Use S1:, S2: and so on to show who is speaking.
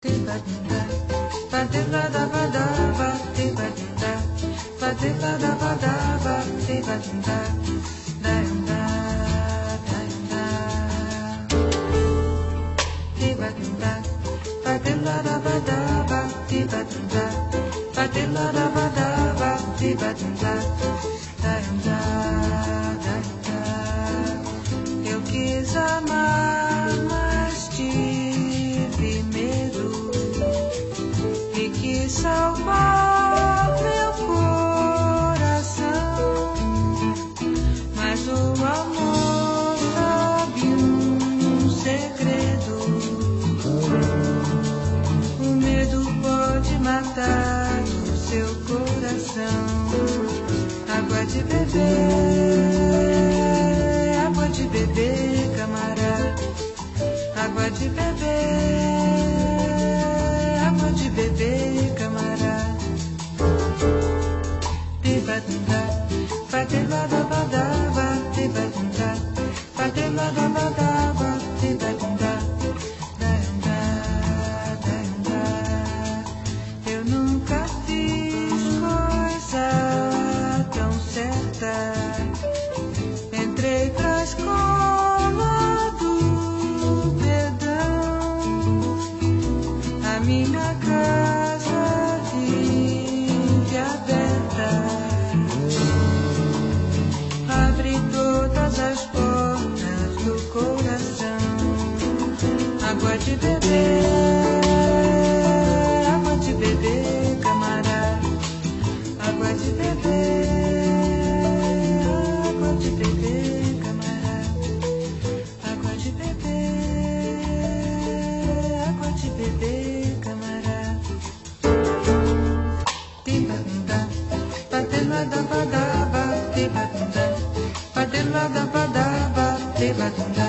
S1: Eu quis amar, mas tive medo e quis salvar meu coração. Mas o amor sabe um segredo: o medo pode matar o seu coração. Água de beber, camarada. Água de beber, camarada. Tibadunda, fatibadabadaba, tibadunda, fatibadabadaba, tibadunda, daunda, daunda. Eu nunca fiz coisa tão certa. Entrei pra escola do perdão, a minha casa vive aberta. Abre todas as portas do coração. Água de beber, camarada. Água de beber. Tibadunda,